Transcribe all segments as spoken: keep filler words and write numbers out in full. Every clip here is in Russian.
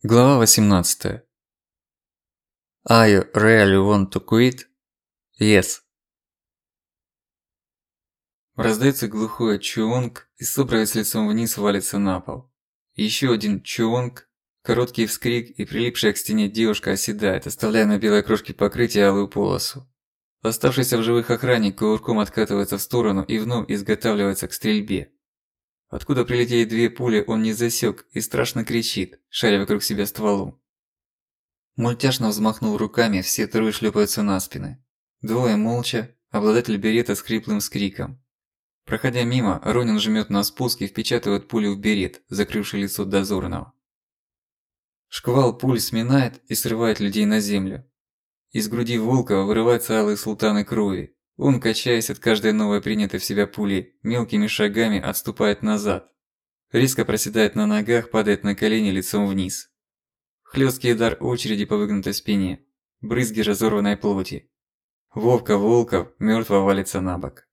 Глава восемнадцатая. Are you really want to quit? Yes. Раздаётся глухой чуонг, и собравец лицом вниз валится на пол. Ещё один чуонг, короткий вскрик, и прилипшая к стене девушка оседает, оставляя на белой крошке покрытия алую полосу. Оставшийся в живых охранник кувырком откатывается в сторону и вновь изготавливается к стрельбе. Откуда прилетели две пули, он не засек и страшно кричит, шаря вокруг себя стволом. Мультяшно взмахнув руками, все трое шлепаются на спины. Двое молча, обладатель берета с хриплым скриком. Проходя мимо, Ронин жмёт на спуск и впечатывает пулю в берет, закрывший лицо дозорного. Шквал пуль сминает и срывает людей на землю. Из груди Волкова вырываются алые султаны крови. Он, качаясь от каждой новой принятой в себя пули, мелкими шагами отступает назад. Резко проседает на ногах, падает на колени лицом вниз. Хлёсткий удар очереди по выгнутой спине, брызги разорванной плоти. Вовка Волков мёртво валится на бок.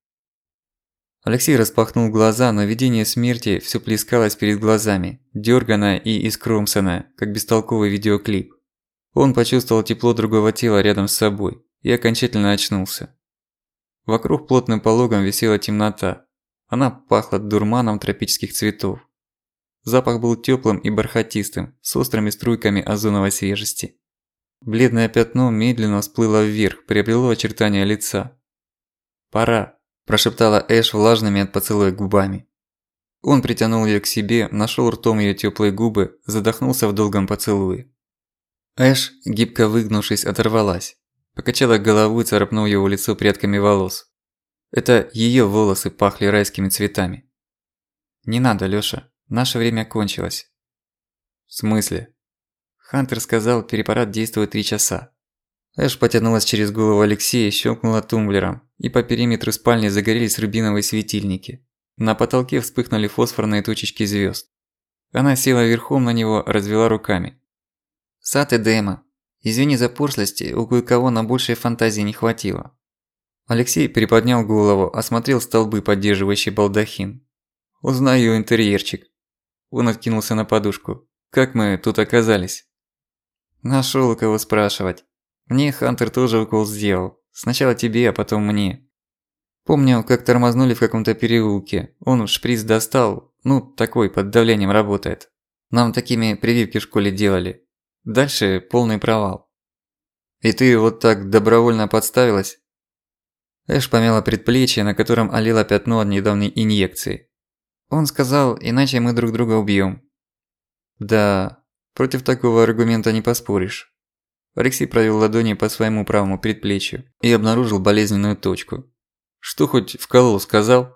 Алексей распахнул глаза, но видение смерти всё плескалось перед глазами, дёрганное и искромсанное, как бестолковый видеоклип. Он почувствовал тепло другого тела рядом с собой и окончательно очнулся. Вокруг плотным пологом висела темнота. Она пахла дурманом тропических цветов. Запах был тёплым и бархатистым, с острыми струйками озоновой свежести. Бледное пятно медленно всплыло вверх, приобрело очертания лица. «Пора», – прошептала Эш влажными от поцелуя губами. Он притянул её к себе, нашёл ртом её тёплые губы, задохнулся в долгом поцелуе. Эш, гибко выгнувшись, оторвалась. Покачала головой, царапнув его лицо прядками волос. Это её волосы пахли райскими цветами. «Не надо, Лёша, наше время кончилось». «В смысле?» Хантер сказал, перепарат действует три часа. Эш потянулась через голову Алексея, щёлкнула тумблером, и по периметру спальни загорелись рубиновые светильники. На потолке вспыхнули фосфорные точечки звёзд. Она села верхом на него, развела руками. «Сат и Дэма. Извини за пошлости, у кое-кого на большей фантазии не хватило». Алексей приподнял голову, осмотрел столбы, поддерживающие балдахин. «Узнаю интерьерчик». Он откинулся на подушку. «Как мы тут оказались?» «Нашёл у кого спрашивать. Мне Хантер тоже укол сделал. Сначала тебе, а потом мне. Помню, как тормознули в каком-то переулке. Он шприц достал, ну, такой, под давлением работает. Нам такими прививки в школе делали. Дальше полный провал». «И ты вот так добровольно подставилась?» Эш помяла предплечье, на котором олело пятно от недавней инъекции. Он сказал, иначе мы друг друга убьём. Да, против такого аргумента не поспоришь. Алексей провёл ладонью по своему правому предплечью и обнаружил болезненную точку. «Что хоть вколол, сказал?»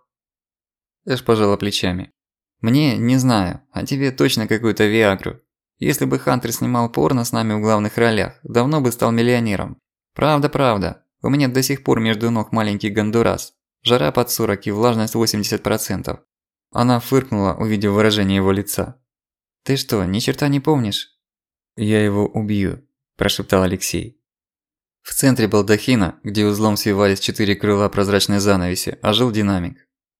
Эш пожала плечами. «Мне не знаю, а тебе точно какую-то виагру. Если бы Хантер снимал порно с нами в главных ролях, давно бы стал миллионером. Правда, правда. У меня до сих пор между ног маленький гондурас. Жара под сорок и влажность восемьдесят процентов. Она фыркнула, увидев выражение его лица. «Ты что, ни черта не помнишь?» «Я его убью», – прошептал Алексей. В центре балдахина, где узлом свивались четыре крыла прозрачной занавеси, ожил динамик.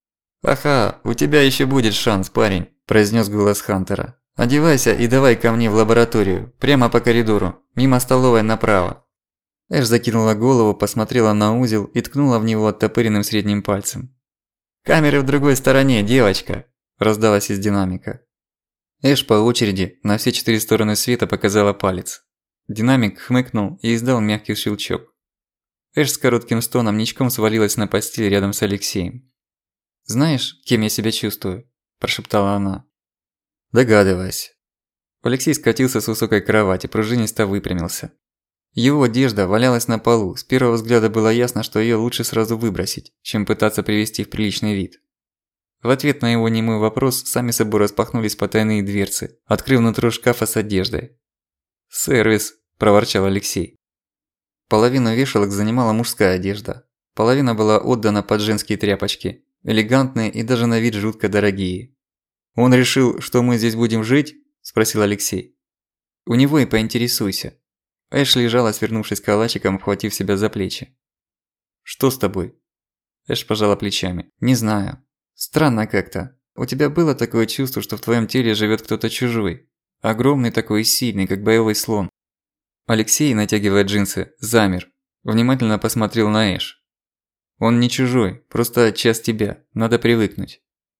«Ага, у тебя ещё будет шанс, парень», – произнёс голос Хантера. «Одевайся и давай ко мне в лабораторию, прямо по коридору, мимо столовой направо». Эш закинула голову, посмотрела на узел и ткнула в него оттопыренным средним пальцем. «Камеры в другой стороне, девочка!» – раздалась из динамика. Эш по очереди на все четыре стороны света показала палец. Динамик хмыкнул и издал мягкий щелчок. Эш с коротким стоном ничком свалилась на постель рядом с Алексеем. «Знаешь, кем я себя чувствую?» – прошептала она. «Догадывайся». Алексей скатился с высокой кровати, пружинисто выпрямился. Его одежда валялась на полу, с первого взгляда было ясно, что её лучше сразу выбросить, чем пытаться привести в приличный вид. В ответ на его немой вопрос сами собой распахнулись потайные дверцы, открыв нутро шкафа с одеждой. «Сервис», – проворчал Алексей. Половину вешалок занимала мужская одежда, половина была отдана под женские тряпочки, элегантные и даже на вид жутко дорогие. «Он решил, что мы здесь будем жить?» – спросил Алексей. «У него и поинтересуйся». Эш лежала, свернувшись калачиком, обхватив себя за плечи. «Что с тобой?» Эш пожала плечами. «Не знаю. Странно как-то. У тебя было такое чувство, что в твоём теле живёт кто-то чужой. Огромный такой и сильный, как боевой слон. Алексей, натягивая джинсы, замер. Внимательно посмотрел на Эш. Он не чужой, просто часть тебя, надо привыкнуть.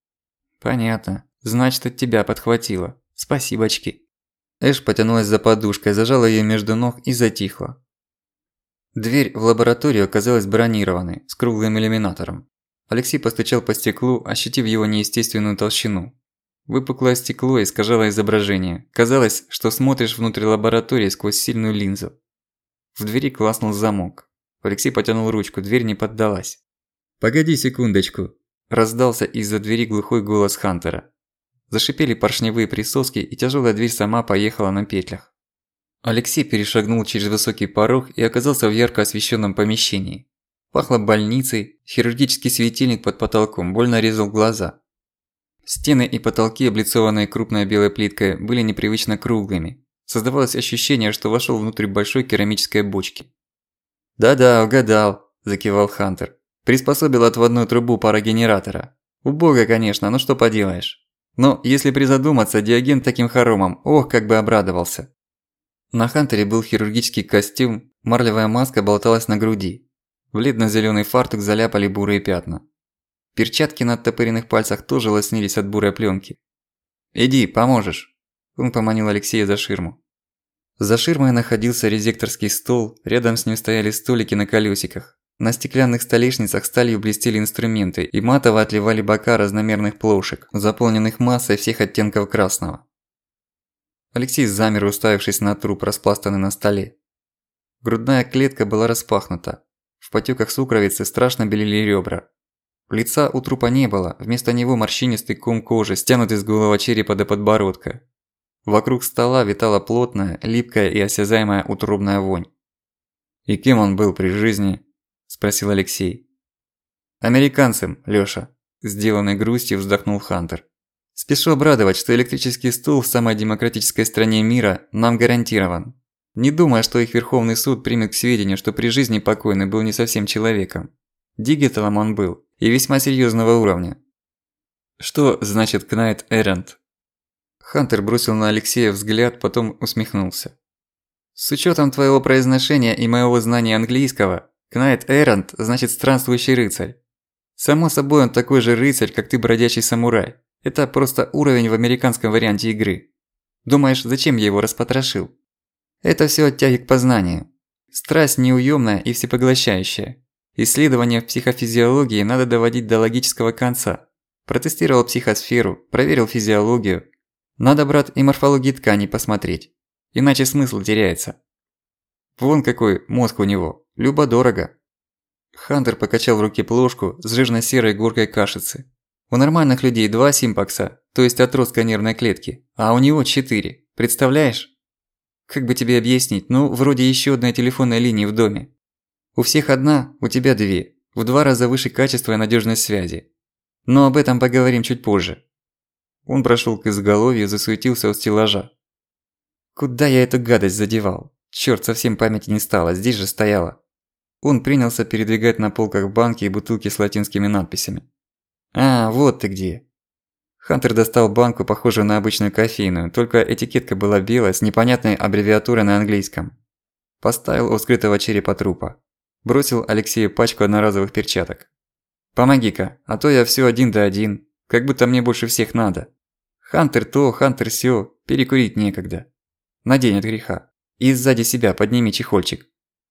Понятно, значит, от тебя подхватило. Спасибочки. Эш потянулась за подушкой, зажала её между ног и затихла. Дверь в лабораторию оказалась бронированной, с круглым иллюминатором. Алексей постучал по стеклу, ощутив его неестественную толщину. Выпуклое стекло искажало изображение. Казалось, что смотришь внутрь лаборатории сквозь сильную линзу. В двери клацнул замок. Алексей потянул ручку, дверь не поддалась. «Погоди секундочку!» – раздался из-за двери глухой голос Хантера. Зашипели поршневые присоски, и тяжелая дверь сама поехала на петлях. Алексей перешагнул через высокий порог и оказался в ярко освещенном помещении. Пахло больницей, хирургический светильник под потолком больно резал глаза. Стены и потолки, облицованные крупной белой плиткой, были непривычно круглыми. Создавалось ощущение, что вошёл внутрь большой керамической бочки. «Да-да, угадал», – закивал Хантер. «Приспособил отводную трубу парогенератора. Убого, конечно, но что поделаешь. Но если призадуматься, Диоген таким хоромом, ох, как бы обрадовался». На Хантере был хирургический костюм, марлевая маска болталась на груди. Бледно-зелёный фартук заляпали бурые пятна. Перчатки на оттопыренных пальцах тоже лоснились от бурой плёнки. «Иди, поможешь». Он поманил Алексея за ширму. За ширмой находился резекторский стол, рядом с ним стояли столики на колёсиках. На стеклянных столешницах сталью блестели инструменты и матово отливали бока разномерных плошек, заполненных массой всех оттенков красного. Алексей замер, уставившись на труп, распластанный на столе. Грудная клетка была распахнута. В потёках сукровицы страшно белели ребра. Лица у трупа не было, вместо него морщинистый ком кожи, стянутый с голого черепа до подбородка. Вокруг стола витала плотная, липкая и осязаемая утробная вонь. «И кем он был при жизни?» – спросил Алексей. «Американцем, Лёша», – сделанной грустью вздохнул Хантер. «Спешу обрадовать, что электрический стул в самой демократической стране мира нам гарантирован. Не думая, что их Верховный суд примет к сведению, что при жизни покойный был не совсем человеком. Дигиталом он был, и весьма серьёзного уровня». «Что значит Кнайт Эррант?» Хантер бросил на Алексея взгляд, потом усмехнулся. «С учётом твоего произношения и моего знания английского, Кнайт Эррант значит странствующий рыцарь. Само собой, он такой же рыцарь, как ты бродячий самурай. Это просто уровень в американском варианте игры. Думаешь, зачем я его распотрошил? Это всё от тяги к познанию. Страсть неуёмная и всепоглощающая. Исследования в психофизиологии надо доводить до логического конца. Протестировал психосферу, проверил физиологию. Надо, брат, и морфологии тканей посмотреть. Иначе смысл теряется. Вон какой мозг у него. Любо-дорого». Хантер покачал в руке плошку с жирно-серой горкой кашицы. У нормальных людей два симпакса, то есть отростка нервной клетки, а у него четыре. Представляешь? Как бы тебе объяснить, ну, вроде ещё одной телефонной линии в доме. У всех одна, у тебя две. В два раза выше качества и надёжность связи. Но об этом поговорим чуть позже. Он прошёл к изголовью, засуетился у стеллажа. Куда я эту гадость задевал? Чёрт, совсем памяти не стало, здесь же стояла. Он принялся передвигать на полках банки и бутылки с латинскими надписями. «А, вот ты где!» Хантер достал банку, похожую на обычную кофейную, только этикетка была белая с непонятной аббревиатурой на английском. Поставил у скрытого черепа трупа. Бросил Алексею пачку одноразовых перчаток. «Помоги-ка, а то я всё один да один, как будто мне больше всех надо. Хантер то, Хантер сё, перекурить некогда. Надень от греха. И сзади себя подними чехольчик».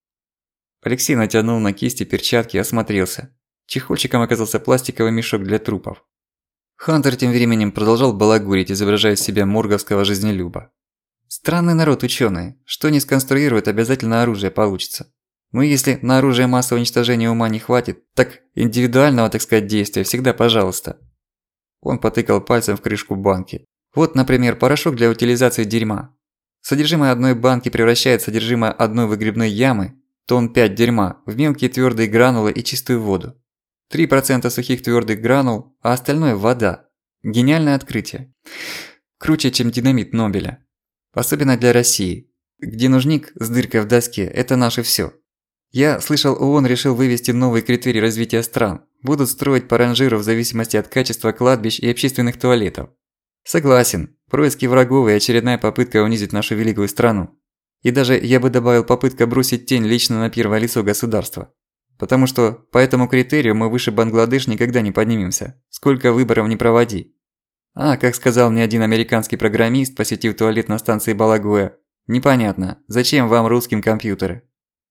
Алексей натянул на кисти перчатки и осмотрелся. Чехольчиком оказался пластиковый мешок для трупов. Хантер тем временем продолжал балагурить, изображая из себя морговского жизнелюба. Странный народ учёные. Что не сконструируют, обязательно оружие получится. Ну если на оружие массового уничтожения ума не хватит, так индивидуального, так сказать, действия всегда пожалуйста. Он потыкал пальцем в крышку банки. Вот, например, порошок для утилизации дерьма. Содержимое одной банки превращает содержимое одной выгребной ямы, тонн пять дерьма, в мелкие твёрдые гранулы и чистую воду. три процента сухих твёрдых гранул, а остальное – вода. Гениальное открытие. Круче, чем динамит Нобеля. Особенно для России. Где нужник с дыркой в доске – это наше всё. Я слышал, ООН решил вывести новый критерий развития стран. Будут строить по ранжиру в зависимости от качества кладбищ и общественных туалетов. Согласен. Происки врагов и очередная попытка унизить нашу великую страну. И даже я бы добавил попытка бросить тень лично на первое лицо государства. Потому что по этому критерию мы выше Бангладеш никогда не поднимемся, сколько выборов не проводи. А, как сказал мне один американский программист, посетив туалет на станции Балагуя, непонятно, зачем вам русским компьютеры?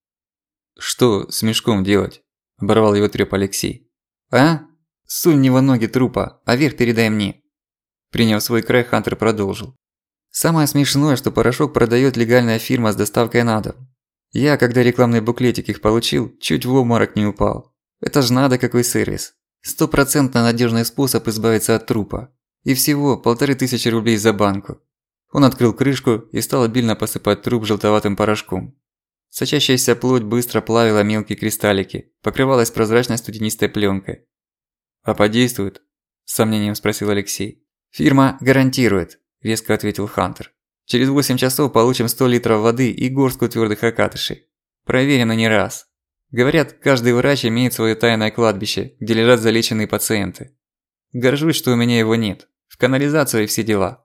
«Что с мешком делать?» – оборвал его трёп Алексей. «А? Сунь в него ноги трупа, а верх передай мне». Приняв свой край, Хантер продолжил. «Самое смешное, что порошок продаёт легальная фирма с доставкой на дом. Я, когда рекламный буклетик их получил, чуть в обморок не упал. Это ж надо какой сервис. Стопроцентно надёжный способ избавиться от трупа. И всего полторы тысячи рублей за банку». Он открыл крышку и стал обильно посыпать труп желтоватым порошком. Сочащаяся плоть быстро плавила мелкие кристаллики, покрывалась прозрачной студенистой плёнкой. «А подействует?» – с сомнением спросил Алексей. «Фирма гарантирует», – веско ответил Хантер. «Через восемь часов получим сто литров воды и горстку твёрдых окатышей. Проверено не раз. Говорят, каждый врач имеет своё тайное кладбище, где лежат залеченные пациенты. Горжусь, что у меня его нет. В канализацию и все дела».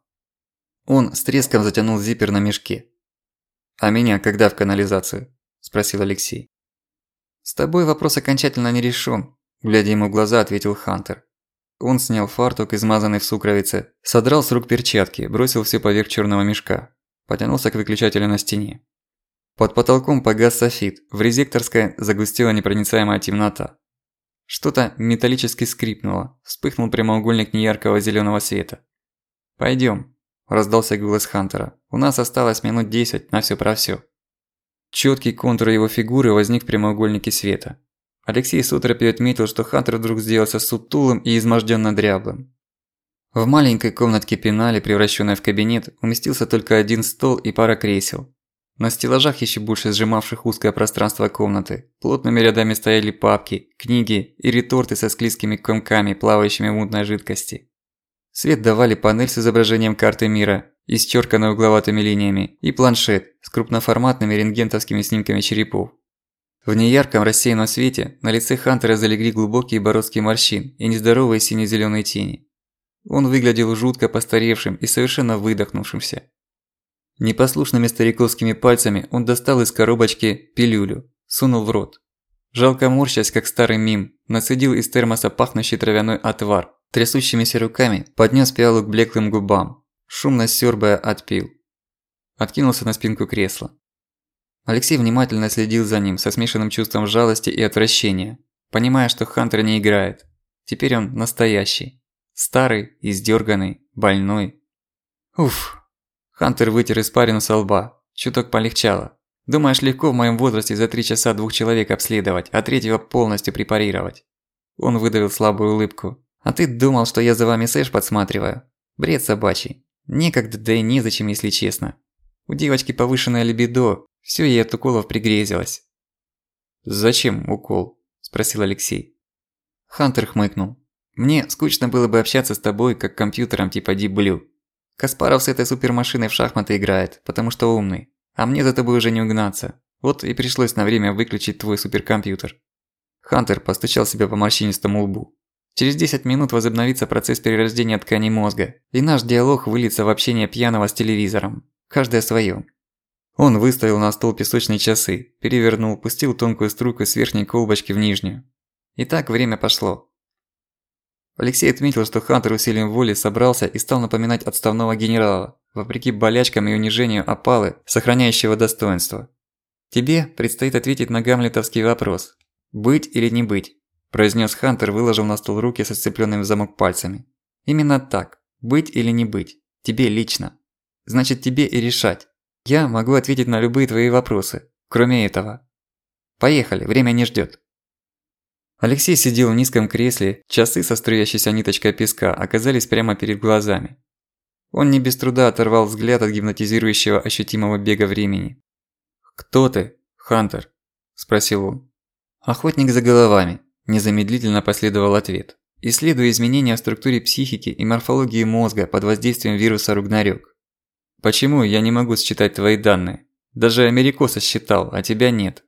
Он с треском затянул зиппер на мешке. «А меня когда в канализацию?» – спросил Алексей. «С тобой вопрос окончательно не решен», – глядя ему в глаза, ответил Хантер. Он снял фартук, измазанный в сукровице, содрал с рук перчатки, бросил всё поверх чёрного мешка. Потянулся к выключателю на стене. Под потолком погас софит, в резекторской загустела непроницаемая темнота. Что-то металлически скрипнуло, вспыхнул прямоугольник неяркого зелёного света. «Пойдём», – раздался голос Хантера. «У нас осталось минут десять на всё про всё». Чёткий контур его фигуры возник в прямоугольнике света. Алексей с оторопью отметил, что Хантер вдруг сделался сутулым и измождённо дряблым. В маленькой комнатке пенали, превращенной в кабинет, уместился только один стол и пара кресел. На стеллажах, ещё больше сжимавших узкое пространство комнаты, плотными рядами стояли папки, книги и реторты со склизкими комками, плавающими в мутной жидкости. Свет давали панель с изображением карты мира, исчерканной угловатыми линиями, и планшет с крупноформатными рентгеновскими снимками черепов. В неярком рассеянном свете на лице Хантера залегли глубокие бороздки морщин и нездоровые сине-зелёные тени. Он выглядел жутко постаревшим и совершенно выдохнувшимся. Непослушными стариковскими пальцами он достал из коробочки пилюлю, сунул в рот. Жалко морщась, как старый мим, нацедил из термоса пахнущий травяной отвар, трясущимися руками поднёс пиалу к блеклым губам, шумно сёрбая отпил. Откинулся на спинку кресла. Алексей внимательно следил за ним со смешанным чувством жалости и отвращения, понимая, что Хантер не играет. Теперь он настоящий. Старый, издёрганный, больной. Уф. Хантер вытер испарину со лба. Чуток полегчало. Думаешь, легко в моем возрасте за три часа двух человек обследовать, а третьего полностью препарировать? Он выдавил слабую улыбку. А ты думал, что я за вами сэш подсматриваю? Бред собачий. Некогда, да и незачем, если честно. У девочки повышенное либидо, всё ей от уколов пригрезилось. «Зачем укол?» – спросил Алексей. Хантер хмыкнул. «Мне скучно было бы общаться с тобой, как компьютером типа Deep Blue. Каспаров с этой супермашиной в шахматы играет, потому что умный. А мне за тобой уже не угнаться. Вот и пришлось на время выключить твой суперкомпьютер». Хантер постучал себя по морщинистому лбу. «Через десять минут возобновится процесс перерождения тканей мозга, и наш диалог выльется в общение пьяного с телевизором. Каждый о своём». Он выставил на стол песочные часы, перевернул, пустил тонкую струйку с верхней колбочки в нижнюю. И так время пошло. Алексей отметил, что Хантер усилием воли собрался и стал напоминать отставного генерала, вопреки болячкам и унижению опалы, сохраняющего достоинство. «Тебе предстоит ответить на гамлетовский вопрос. Быть или не быть?» – произнёс Хантер, выложив на стол руки со сцеплёнными в замок пальцами. «Именно так. Быть или не быть. Тебе лично. Значит, тебе и решать. Я могу ответить на любые твои вопросы, кроме этого. Поехали, время не ждёт». Алексей сидел в низком кресле, часы со струящейся ниточкой песка оказались прямо перед глазами. Он не без труда оторвал взгляд от гипнотизирующего ощутимого бега времени. «Кто ты, Хантер?» – спросил он. «Охотник за головами», – незамедлительно последовал ответ. «Исследую изменения в структуре психики и морфологии мозга под воздействием вируса Ругнарёк. Почему я не могу считать твои данные? Даже Америкоса считал, а тебя нет».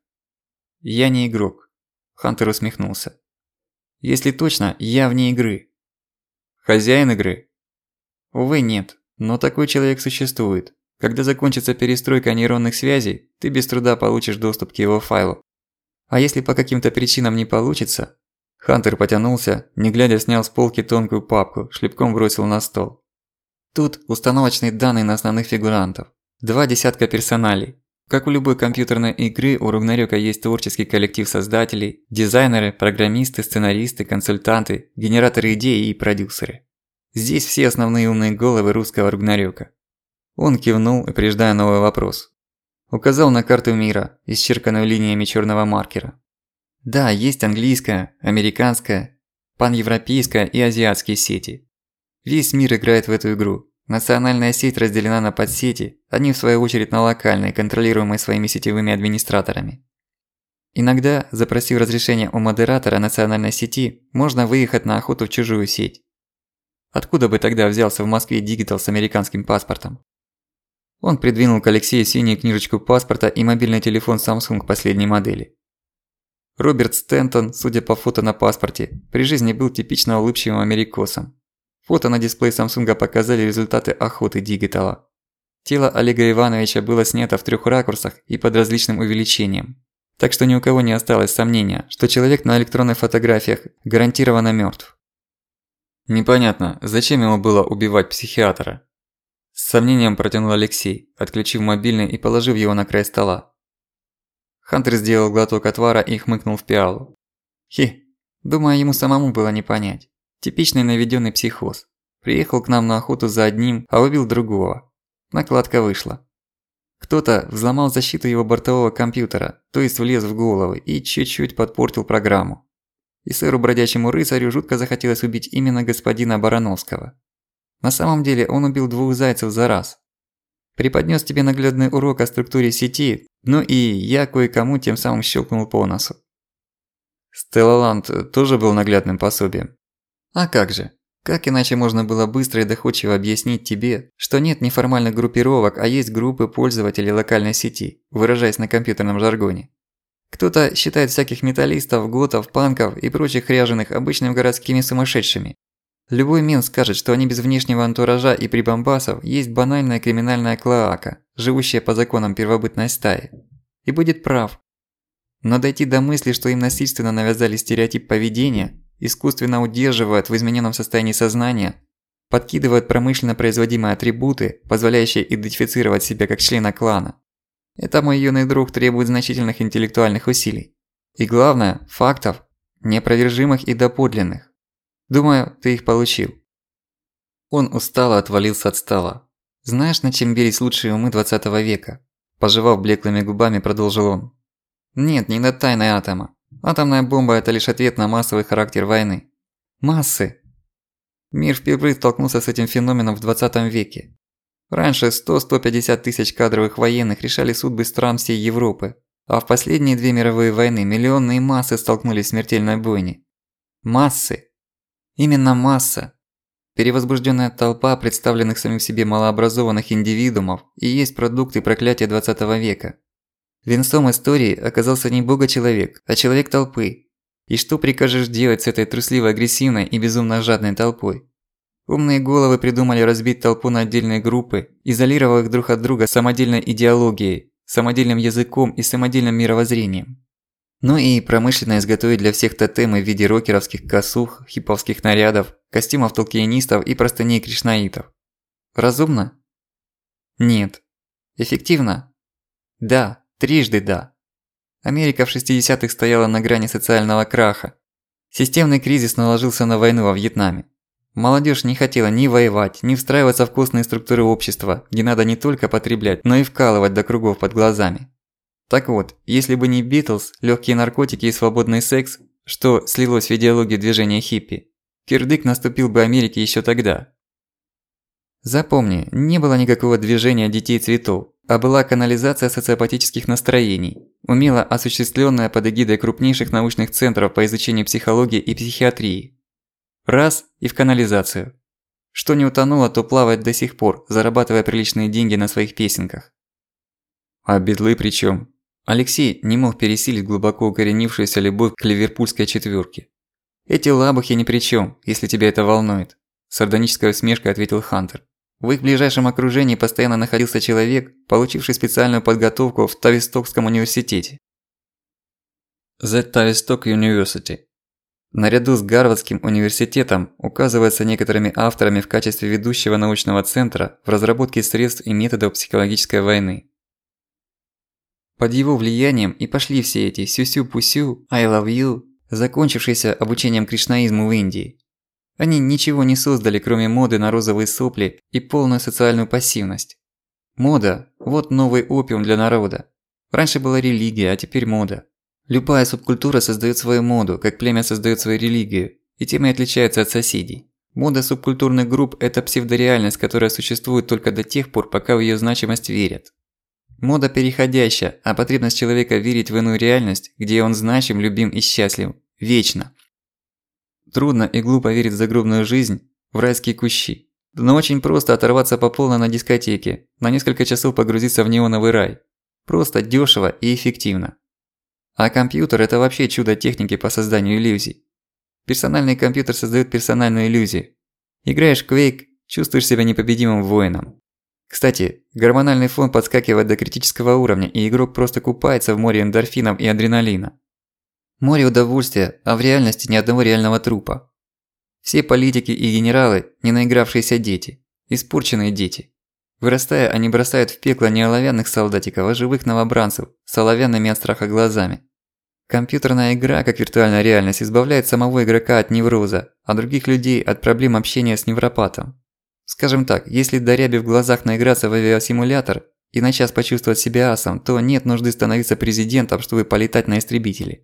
«Я не игрок». Хантер усмехнулся. «Если точно, я вне игры». «Хозяин игры?» «Увы, нет. Но такой человек существует. Когда закончится перестройка нейронных связей, ты без труда получишь доступ к его файлу. А если по каким-то причинам не получится... Хантер потянулся, не глядя снял с полки тонкую папку, шлепком бросил на стол. Тут установочные данные на основных фигурантов. Два десятка персоналей. Как у любой компьютерной игры, у Рагнарёка есть творческий коллектив создателей, дизайнеры, программисты, сценаристы, консультанты, генераторы идей и продюсеры. Здесь все основные умные головы русского Рагнарёка. Он кивнул, упреждая новый вопрос. Указал на карту мира, исчерканную линиями чёрного маркера. Да, есть английская, американская, паневропейская и азиатские сети. Весь мир играет в эту игру. Национальная сеть разделена на подсети, они в свою очередь на локальные, контролируемые своими сетевыми администраторами. Иногда, запросив разрешение у модератора национальной сети, можно выехать на охоту в чужую сеть. Откуда бы тогда взялся в Москве Digital с американским паспортом? Он придвинул к Алексею синюю книжечку паспорта и мобильный телефон Samsung последней модели. Роберт Стентон, судя по фото на паспорте, при жизни был типично улыбчивым америкосом. Фото на дисплее Samsung показали результаты охоты Дигитала. Тело Олега Ивановича было снято в трёх ракурсах и под различным увеличением. Так что ни у кого не осталось сомнения, что человек на электронных фотографиях гарантированно мёртв. Непонятно, зачем ему было убивать психиатра? С сомнением протянул Алексей, отключив мобильный и положив его на край стола. Хантер сделал глоток отвара и хмыкнул в пиалу. Хе, думаю, ему самому было не понять. Типичный наведенный психоз. Приехал к нам на охоту за одним, а убил другого. Накладка вышла. Кто-то взломал защиту его бортового компьютера, то есть влез в голову и чуть-чуть подпортил программу. И сэру бродячему рыцарю жутко захотелось убить именно господина Барановского. На самом деле он убил двух зайцев за раз. Преподнёс тебе наглядный урок о структуре сети, ну и я кое-кому тем самым щелкнул по носу. Стеллаланд тоже был наглядным пособием. А как же? Как иначе можно было быстро и доходчиво объяснить тебе, что нет неформальных группировок, а есть группы пользователей локальной сети, выражаясь на компьютерном жаргоне? Кто-то считает всяких металлистов, готов, панков и прочих ряженых обычными городскими сумасшедшими. Любой мент скажет, что они без внешнего антуража и прибамбасов есть банальная криминальная клоака, живущая по законам первобытной стаи. И будет прав. Но дойти до мысли, что им насильственно навязали стереотип поведения, искусственно удерживают в измененном состоянии сознания, подкидывают промышленно производимые атрибуты, позволяющие идентифицировать себя как члена клана. Это, мой юный друг, требует значительных интеллектуальных усилий. И главное, фактов, неопровержимых и доподлинных. Думаю, ты их получил. Он устало отвалился от стола. Знаешь, над чем бились лучшие умы двадцатого века? Пожевав блеклыми губами, продолжил он. Нет, не над тайной атома. Атомная бомба – это лишь ответ на массовый характер войны. Массы. Мир впервые столкнулся с этим феноменом в двадцатом веке. Раньше сто - сто пятьдесят тысяч кадровых военных решали судьбы стран всей Европы, а в последние две мировые войны миллионные массы столкнулись в смертельной бойне. Массы. Именно масса. Перевозбужденная толпа представленных самим себе малообразованных индивидуумов и есть продукты проклятия двадцатого века. Венцом истории оказался не бога-человек, а человек толпы. И что прикажешь делать с этой трусливо-агрессивной и безумно жадной толпой? Умные головы придумали разбить толпу на отдельные группы, изолировав их друг от друга самодельной идеологией, самодельным языком и самодельным мировоззрением. Ну и промышленно изготовить для всех тотемы в виде рокеровских косух, хиповских нарядов, костюмов толкиенистов и простыней кришнаитов. Разумно? Нет. Эффективно? Да, трижды да. Америка в шестидесятых стояла на грани социального краха. Системный кризис наложился на войну во Вьетнаме. Молодежь не хотела ни воевать, ни встраиваться в костные структуры общества, где надо не только потреблять, но и вкалывать до кругов под глазами. Так вот, если бы не Битлз, легкие наркотики и свободный секс, что слилось в идеологию движения хиппи, кирдык наступил бы Америке еще тогда. Запомни, не было никакого движения детей цветов, а была канализация социопатических настроений, умело осуществленная под эгидой крупнейших научных центров по изучению психологии и психиатрии. Раз – и в канализацию. Что не утонуло, то плавает до сих пор, зарабатывая приличные деньги на своих песенках. А битлы при чём? Алексей не мог пересилить глубоко укоренившуюся любовь к ливерпульской четвёрке. «Эти лабухи ни при чём, если тебя это волнует», – сардонической усмешкой ответил Хантер. В их ближайшем окружении постоянно находился человек, получивший специальную подготовку в Тавистокском университете. The Tavistock University. Наряду с Гарвардским университетом указывается некоторыми авторами в качестве ведущего научного центра в разработке средств и методов психологической войны. Под его влиянием и пошли все эти сю-сю-пусю, I love you, закончившиеся обучением кришнаизму в Индии. Они ничего не создали, кроме моды на розовые сопли и полную социальную пассивность. Мода – вот новый опиум для народа. Раньше была религия, а теперь мода. Любая субкультура создаёт свою моду, как племя создаёт свою религию, и тем и отличается от соседей. Мода субкультурных групп – это псевдореальность, которая существует только до тех пор, пока в её значимость верят. Мода переходящая, а потребность человека верить в иную реальность, где он значим, любим и счастлив, вечно. Трудно и глупо верить в загробную жизнь, в райские кущи. Но очень просто оторваться по полной на дискотеке, на несколько часов погрузиться в неоновый рай. Просто, дёшево и эффективно. А компьютер – это вообще чудо техники по созданию иллюзий. Персональный компьютер создаёт персональную иллюзию. Играешь в Quake, чувствуешь себя непобедимым воином. Кстати, гормональный фон подскакивает до критического уровня, и игрок просто купается в море эндорфинов и адреналина. Море удовольствия, а в реальности ни одного реального трупа. Все политики и генералы – не наигравшиеся дети, испорченные дети. Вырастая, они бросают в пекло не оловянных солдатиков, а живых новобранцев с оловянными от страха глазами. Компьютерная игра, как виртуальная реальность, избавляет самого игрока от невроза, а других людей от проблем общения с невропатом. Скажем так, если до ряби в глазах наиграться в авиасимулятор и на час почувствовать себя асом, то нет нужды становиться президентом, чтобы полетать на истребителе.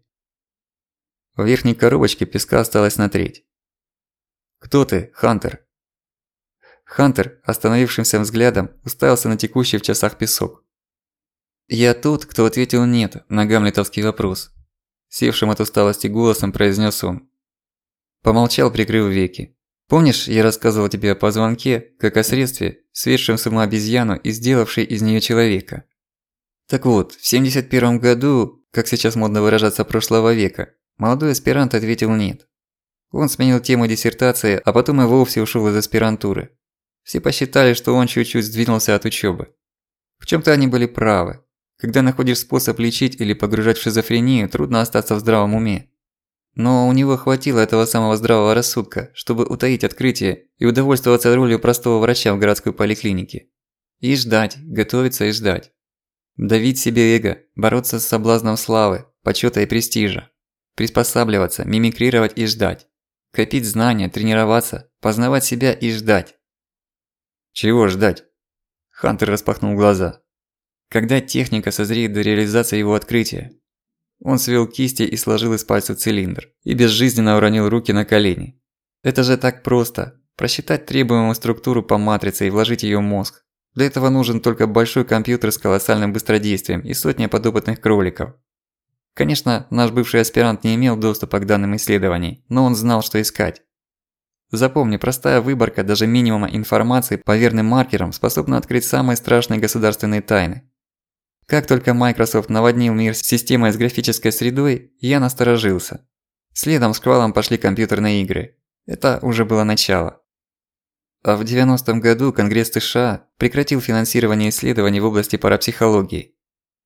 В верхней коробочке песка осталось на треть. «Кто ты, Хантер?» Хантер, остановившимся взглядом, уставился на текущий в часах песок. «Я тот, кто ответил «нет» на гамлетовский вопрос», – севшим от усталости голосом произнёс он. Помолчал, прикрыв веки. «Помнишь, я рассказывал тебе о позвонке, как о средстве, сведшем с ума обезьяну и сделавшей из неё человека? Так вот, в семьдесят первом году, как сейчас модно выражаться, прошлого века, молодой аспирант ответил «нет». Он сменил тему диссертации, а потом и вовсе ушёл из аспирантуры. Все посчитали, что он чуть-чуть сдвинулся от учёбы. В чём-то они были правы. Когда находишь способ лечить или погружать в шизофрению, трудно остаться в здравом уме. Но у него хватило этого самого здравого рассудка, чтобы утаить открытие и удовольствоваться ролью простого врача в городской поликлинике. И ждать, готовиться и ждать. Давить себе эго, бороться с соблазном славы, почёта и престижа. Приспосабливаться, мимикрировать и ждать. Копить знания, тренироваться, познавать себя и ждать. Чего ждать? Хантер распахнул глаза. Когда техника созреет до реализации его открытия. Он свел кисти и сложил из пальцев цилиндр, и безжизненно уронил руки на колени. Это же так просто. Просчитать требуемую структуру по матрице и вложить её в мозг. Для этого нужен только большой компьютер с колоссальным быстродействием и сотня подопытных кроликов. Конечно, наш бывший аспирант не имел доступа к данным исследований, но он знал, что искать. Запомни, простая выборка даже минимума информации по верным маркерам способна открыть самые страшные государственные тайны. Как только Microsoft наводнил мир системой с графической средой, я насторожился. Следом с шквалом пошли компьютерные игры. Это уже было начало. А в девяностом году Конгресс США прекратил финансирование исследований в области парапсихологии.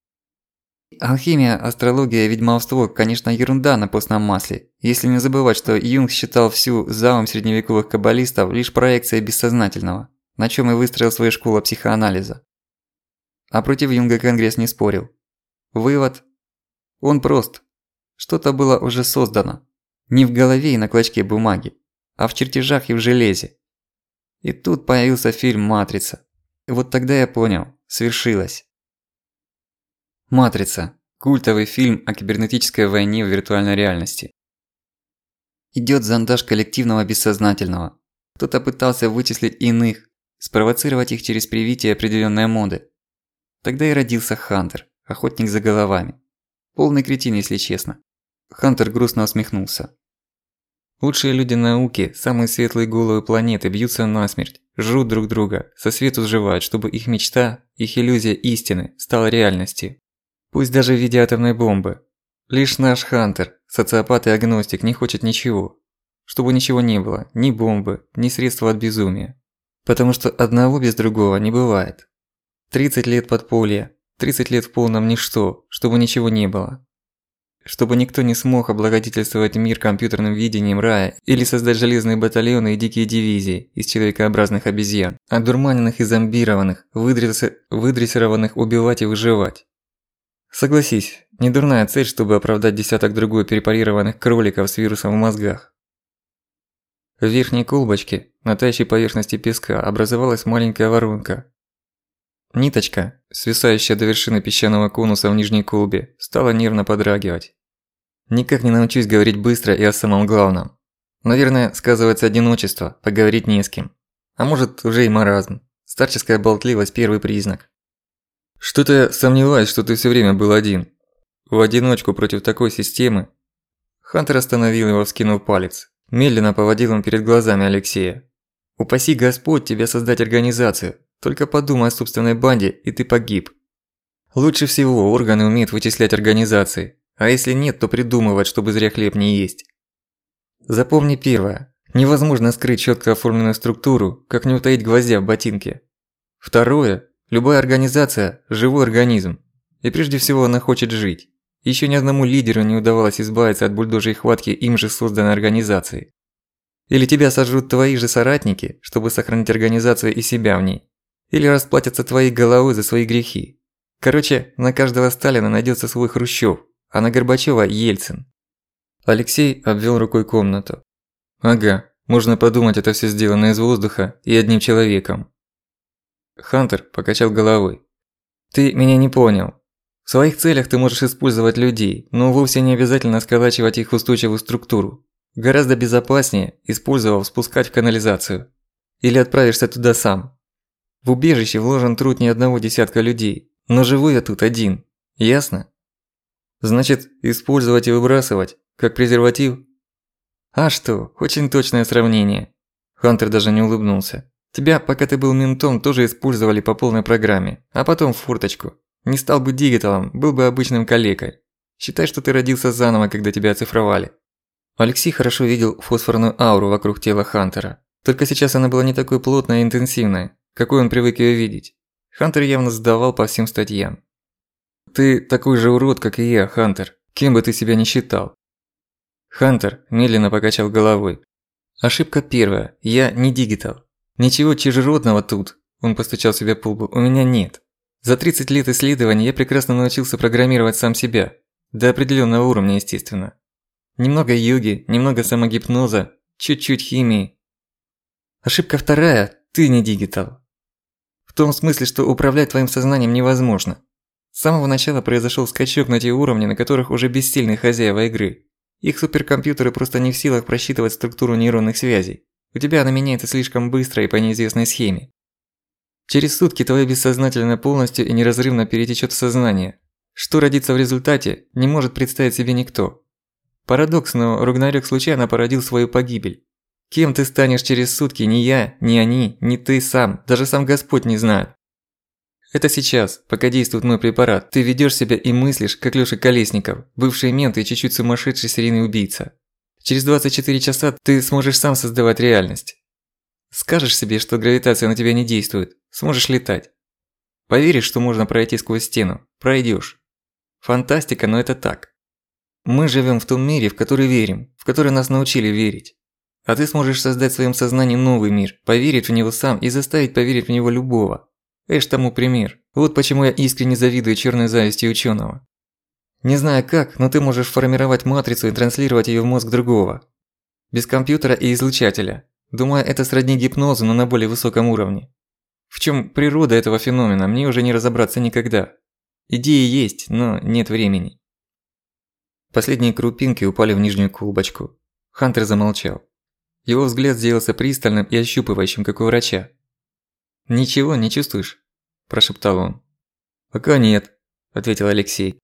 Алхимия, астрология и ведьмовство, конечно, ерунда на постном масле, если не забывать, что Юнг считал всю заум средневековых каббалистов лишь проекцией бессознательного, на чём и выстроил свою школу психоанализа. А против Юнга Конгресс не спорил. Вывод. Он прост. Что-то было уже создано. Не в голове и на клочке бумаги, а в чертежах и в железе. И тут появился фильм «Матрица». И вот тогда я понял. Свершилось. «Матрица» – культовый фильм о кибернетической войне в виртуальной реальности. Идёт зондаж коллективного бессознательного. Кто-то пытался вычислить иных, спровоцировать их через привитие определённой моды. Тогда и родился Хантер, охотник за головами. Полный кретин, если честно. Хантер грустно усмехнулся. Лучшие люди науки, самые светлые головы планеты бьются насмерть, жрут друг друга, со свету сживают, чтобы их мечта, их иллюзия истины стала реальностью. Пусть даже в виде атомной бомбы. Лишь наш Хантер, социопат и агностик, не хочет ничего. Чтобы ничего не было, ни бомбы, ни средства от безумия. Потому что одного без другого не бывает. тридцать лет подполья, тридцать лет в полном ничто, чтобы ничего не было. Чтобы никто не смог облагодетельствовать мир компьютерным видением рая или создать железные батальоны и дикие дивизии из человекообразных обезьян, одурманенных и зомбированных, выдресс... выдрессированных убивать и выживать. Согласись, не дурная цель, чтобы оправдать десяток другой препарированных кроликов с вирусом в мозгах. В верхней колбочке, на тающей поверхности песка, образовалась маленькая воронка. Ниточка, свисающая до вершины песчаного конуса в нижней колбе, стала нервно подрагивать. Никак не научусь говорить быстро и о самом главном. Наверное, сказывается одиночество, поговорить не с кем. А может, уже и маразм. Старческая болтливость – первый признак. Что-то я сомневаюсь, что ты всё время был один. В одиночку против такой системы. Хантер остановил его, вскинув палец. Медленно поводил он перед глазами Алексея. «Упаси Господь тебя создать организацию. Только подумай о собственной банде, и ты погиб. Лучше всего органы умеют вычислять организации, а если нет, то придумывать, чтобы зря хлеб не есть. Запомни первое. Невозможно скрыть чётко оформленную структуру, как не утаить гвоздя в ботинке. Второе. Любая организация – живой организм. И прежде всего она хочет жить. Ещё ни одному лидеру не удавалось избавиться от бульдожьей хватки им же созданной организации. Или тебя сожрут твои же соратники, чтобы сохранить организацию и себя в ней. Или расплатятся твоей головой за свои грехи. Короче, на каждого Сталина найдётся свой Хрущёв, а на Горбачёва – Ельцин. Алексей обвёл рукой комнату. Ага, можно подумать, это всё сделано из воздуха и одним человеком. Хантер покачал головой. Ты меня не понял. В своих целях ты можешь использовать людей, но вовсе не обязательно сколачивать их в устойчивую структуру. Гораздо безопаснее, использовав, спускать в канализацию. Или отправишься туда сам. В убежище вложен труд не одного десятка людей, но живу я тут один. Ясно? Значит, использовать и выбрасывать, как презерватив? А что, очень точное сравнение. Хантер даже не улыбнулся. Тебя, пока ты был ментом, тоже использовали по полной программе, а потом в форточку. Не стал бы дигиталом, был бы обычным калекой. Считай, что ты родился заново, когда тебя оцифровали. Алексей хорошо видел фосфорную ауру вокруг тела Хантера. Только сейчас она была не такой плотной и интенсивной, какой он привык её видеть. Хантер явно сдавал по всем статьям. «Ты такой же урод, как и я, Хантер, кем бы ты себя ни считал». Хантер медленно покачал головой. «Ошибка первая. Я не дигитал. Ничего чужеродного тут», – он постучал себя по лбу, – «у меня нет. За тридцать лет исследований я прекрасно научился программировать сам себя. До определённого уровня, естественно. Немного йоги, немного самогипноза, чуть-чуть химии. Ошибка вторая – ты не дигитал. В том смысле, что управлять твоим сознанием невозможно. С самого начала произошёл скачок на те уровни, на которых уже бессильны хозяева игры. Их суперкомпьютеры просто не в силах просчитывать структуру нейронных связей. У тебя она меняется слишком быстро и по неизвестной схеме. Через сутки твоё бессознательное полностью и неразрывно перетечёт в сознание. Что родится в результате, не может представить себе никто. Парадокс, но Рагнарёк случайно породил свою погибель. Кем ты станешь через сутки, ни я, ни они, ни ты сам, даже сам Господь не знает. Это сейчас, пока действует мой препарат, ты ведёшь себя и мыслишь, как Лёша Колесников, бывший мент и чуть-чуть сумасшедший серийный убийца. Через двадцать четыре часа ты сможешь сам создавать реальность. Скажешь себе, что гравитация на тебя не действует, сможешь летать. Поверишь, что можно пройти сквозь стену, пройдёшь. Фантастика, но это так. Мы живём в том мире, в который верим, в который нас научили верить. А ты сможешь создать в своём сознании новый мир, поверить в него сам и заставить поверить в него любого. Эш тому пример. Вот почему я искренне завидую чёрной зависти учёного. Не знаю как, но ты можешь формировать матрицу и транслировать её в мозг другого. Без компьютера и излучателя. Думаю, это сродни гипнозу, но на более высоком уровне. В чём природа этого феномена, мне уже не разобраться никогда. Идеи есть, но нет времени. Последние крупинки упали в нижнюю колбочку. Хантер замолчал. Его взгляд сделался пристальным и ощупывающим, как у врача. «Ничего не чувствуешь?» – прошептал он. «Пока нет», – ответил Алексей.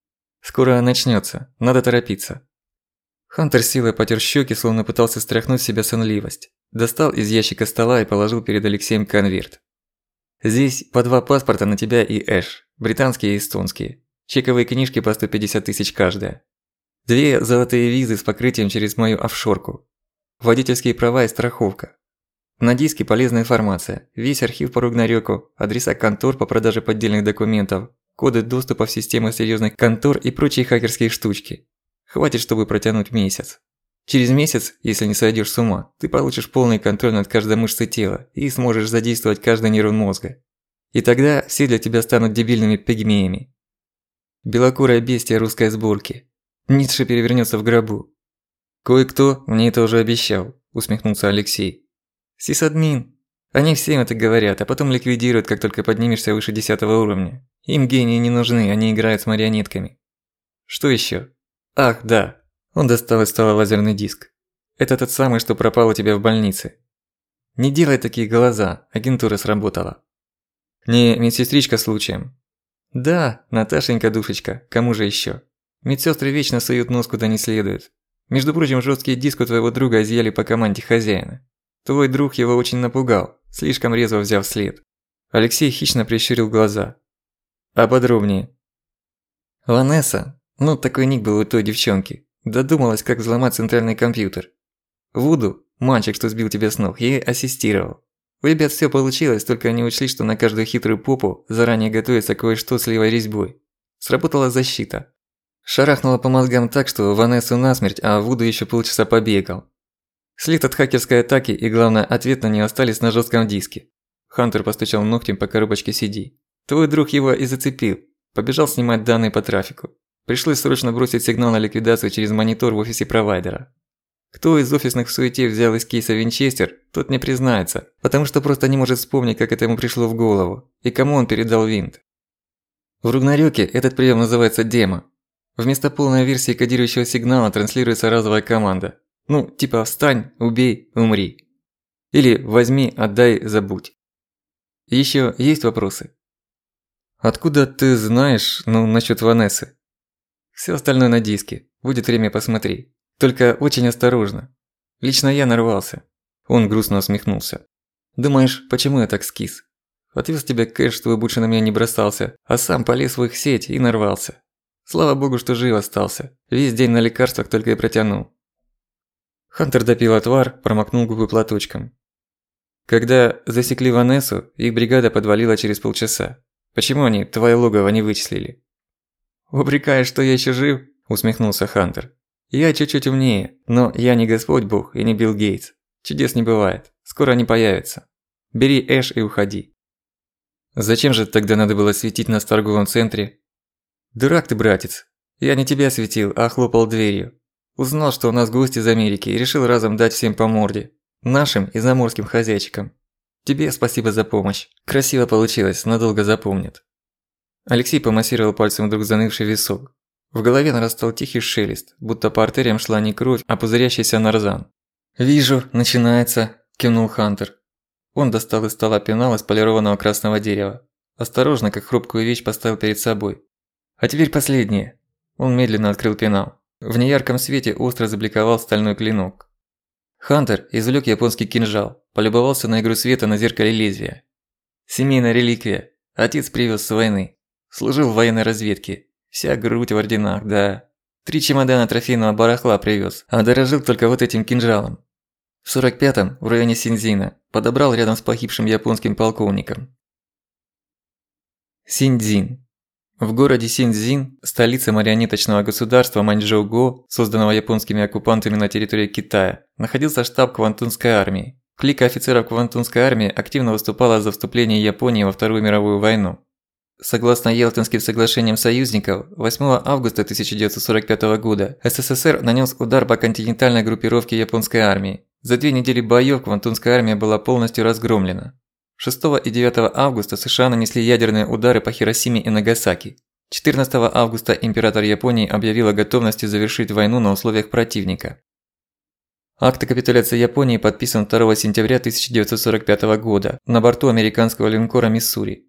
«Скоро начнётся, надо торопиться». Хантер силой потер щеки, словно пытался стряхнуть с себя сонливость. Достал из ящика стола и положил перед Алексеем конверт. «Здесь по два паспорта на тебя и Эш, британские и эстонские. Чековые книжки по сто пятьдесят тысяч каждая. Две золотые визы с покрытием через мою офшорку. Водительские права и страховка. На диске полезная информация, весь архив по Рагнарёку, адреса контор по продаже поддельных документов, коды доступа в системы серьёзных контор и прочие хакерские штучки. Хватит, чтобы протянуть месяц. Через месяц, если не сойдёшь с ума, ты получишь полный контроль над каждой мышцей тела и сможешь задействовать каждый нейрон мозга. И тогда все для тебя станут дебильными пигмеями. Белокурое бестия русской сборки. Ницше перевернётся в гробу. «Кое-кто мне это уже обещал», – усмехнулся Алексей. «Сисадмин. Они всем это говорят, а потом ликвидируют, как только поднимешься выше десятого уровня. Им гении не нужны, они играют с марионетками». «Что ещё?» «Ах, да». Он достал из стола лазерный диск. «Это тот самый, что пропал у тебя в больнице. Не делай такие глаза, агентура сработала». «Не медсестричка случаем?» «Да, Наташенька-душечка, кому же ещё? Медсёстры вечно суют нос куда не следует. Между прочим, жёсткий диск у твоего друга изъяли по команде хозяина. Твой друг его очень напугал, слишком резво взяв след». Алексей хищно прищурил глаза. «А подробнее?» Ванесса, ну такой ник был у той девчонки, додумалась, как взломать центральный компьютер. Вуду, мальчик, что сбил тебя с ног, ей ассистировал. У ребят всё получилось, только они учли, что на каждую хитрую попу заранее готовится кое-что с левой резьбой. Сработала защита. Шарахнула по мозгам так, что Ванессу насмерть, а Вуду ещё полчаса побегал. След от хакерской атаки и, главное, ответ на неё остались на жёстком диске. Хантер постучал ногтем по коробочке си ди. Твой друг его и зацепил. Побежал снимать данные по трафику. Пришлось срочно бросить сигнал на ликвидацию через монитор в офисе провайдера. Кто из офисных в суете взял из кейса Винчестер, тот не признается, потому что просто не может вспомнить, как это ему пришло в голову, и кому он передал винт. В Рагнарёке этот прием называется демо. Вместо полной версии кодирующего сигнала транслируется разовая команда. Ну, типа «встань, убей, умри». Или «возьми, отдай, забудь». Ещё есть вопросы? Откуда ты знаешь, ну, насчёт Ванессы? Всё остальное на диске. Будет время, посмотри. Только очень осторожно. Лично я нарвался. Он грустно усмехнулся. Думаешь, почему я так скис? Отвез тебя кэш, чтобы больше на меня не бросался, а сам полез в их сеть и нарвался. Слава богу, что жив остался. Весь день на лекарствах только и протянул. Хантер допил отвар, промокнул губы платочком. Когда засекли Ванессу, их бригада подвалила через полчаса. Почему они твоё логово не вычислили? «Упрекаешь, что я ещё жив?» – усмехнулся Хантер. «Я чуть-чуть умнее, но я не Господь Бог и не Билл Гейтс. Чудес не бывает. Скоро они появятся. Бери Эш и уходи». «Зачем же тогда надо было светить нас в торговом центре?» «Дурак ты, братец. Я не тебя светил, а хлопал дверью. Узнал, что у нас гости из Америки, и решил разом дать всем по морде. Нашим и заморским хозяйчикам. Тебе спасибо за помощь. Красиво получилось, надолго запомнят». Алексей помассировал пальцем вдруг занывший висок. В голове нарастал тихий шелест, будто по артериям шла не кровь, а пузырящийся нарзан. «Вижу, начинается», – кивнул Хантер. Он достал из стола пенал из полированного красного дерева. Осторожно, как хрупкую вещь, поставил перед собой. «А теперь последнее». Он медленно открыл пенал. В неярком свете остро забликовал стальной клинок. Хантер извлёк японский кинжал, полюбовался на игру света на зеркале лезвия. Семейная реликвия. Отец привез с войны. Служил в военной разведке. Вся грудь в орденах, да. Три чемодана трофейного барахла привез, а дорожил только вот этим кинжалом. В сорок пятом, в районе Синдзина, подобрал рядом с погибшим японским полковником. Синдзин. В городе Синдзин, столице марионеточного государства Маньчжоу-Го, созданного японскими оккупантами на территории Китая, находился штаб Квантунской армии. Клика офицеров Квантунской армии активно выступала за вступление Японии во Вторую мировую войну. Согласно Ялтинским соглашениям союзников, восьмого августа тысяча девятьсот сорок пятого года СССР нанес удар по континентальной группировке японской армии. За две недели боёв Квантунская армия была полностью разгромлена. шестого и девятого августа США нанесли ядерные удары по Хиросиме и Нагасаки. четырнадцатого августа император Японии объявил о готовности завершить войну на условиях противника. Акт о капитуляции Японии подписан второго сентября тысяча девятьсот сорок пятого года на борту американского линкора «Миссури».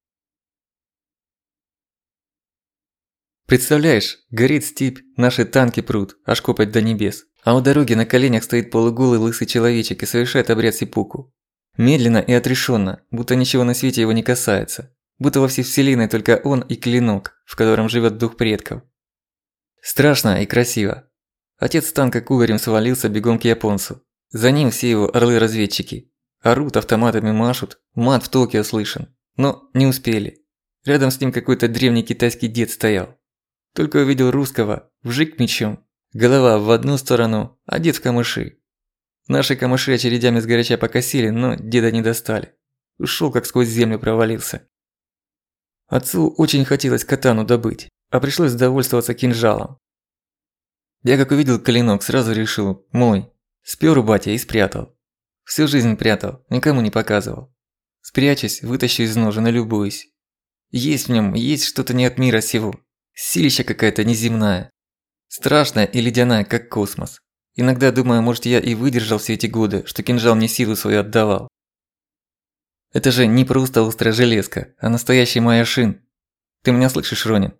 Представляешь, горит степь, наши танки прут, аж копоть до небес, а у дороги на коленях стоит полуголый лысый человечек и совершает обряд сиппуку. Медленно и отрешенно, будто ничего на свете его не касается, будто во всей вселенной только он и клинок, в котором живет дух предков. Страшно и красиво. Отец танка кубарем свалился бегом к японцу. За ним все его орлы-разведчики. Орут, автоматами машут, мат в толке слышен. Но не успели. Рядом с ним какой-то древний китайский дед стоял. Только увидел русского, вжик мечом. Голова в одну сторону, а дед в камыши. Наши камыши очередями сгоряча покосили, но деда не достали. Ушёл, как сквозь землю провалился. Отцу очень хотелось катану добыть, а пришлось довольствоваться кинжалом. Я как увидел клинок, сразу решил – мой. Спёр у батя и спрятал. Всю жизнь прятал, никому не показывал. Спрячусь, вытащу из ножен и любуюсь. Есть в нём, есть что-то не от мира сего. Силища какая-то неземная. Страшная и ледяная, как космос. Иногда думаю, может, я и выдержал все эти годы, что кинжал мне силу свою отдавал. Это же не просто острая железка, а настоящий Майя-Шин. Ты меня слышишь, Ронин?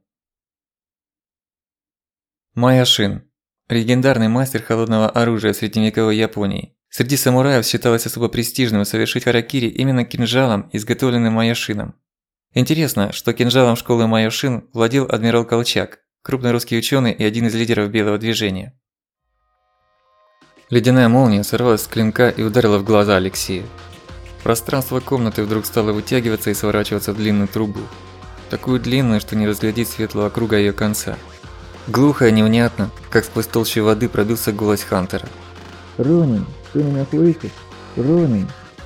Майя-Шин. Легендарный мастер холодного оружия средневековой Японии. Среди самураев считалось особо престижным совершить харакири именно кинжалом, изготовленным Майя-Шином. Интересно, что кинжалом школы Майя-Шин владел адмирал Колчак, крупный русский ученый и один из лидеров белого движения. Ледяная молния сорвалась с клинка и ударила в глаза Алексею. Пространство комнаты вдруг стало вытягиваться и сворачиваться в длинную трубу. Такую длинную, что не разглядеть светлого круга её конца. Глухо и невнятно, как сквозь толщу воды пробился голос Хантера. «Ронин, ты меня слышишь? Ронин!»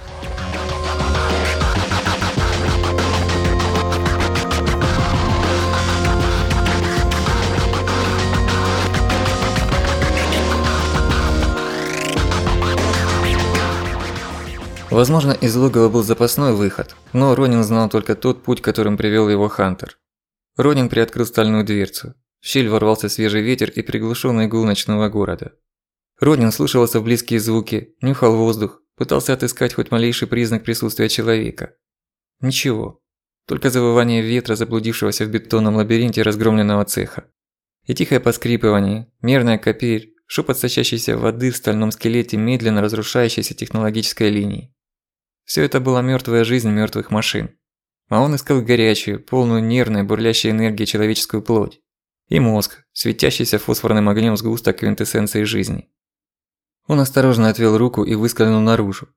Возможно, из логова был запасной выход, но Ронин знал только тот путь, которым привёл его Хантер. Ронин приоткрыл стальную дверцу. В щель ворвался свежий ветер и приглушённый гул ночного города. Ронин вслушивался в близкие звуки, нюхал воздух, пытался отыскать хоть малейший признак присутствия человека. Ничего. Только завывание ветра, заблудившегося в бетонном лабиринте разгромленного цеха. И тихое поскрипывание, мерная капель, шёпот сочащейся воды в стальном скелете медленно разрушающейся технологической линии. Всё это была мёртвая жизнь мёртвых машин. А он искал горячую, полную нервной, бурлящей энергии человеческую плоть. И мозг, светящийся фосфорным огнём сгусток квинтэссенции жизни. Он осторожно отвёл руку и выскользнул наружу.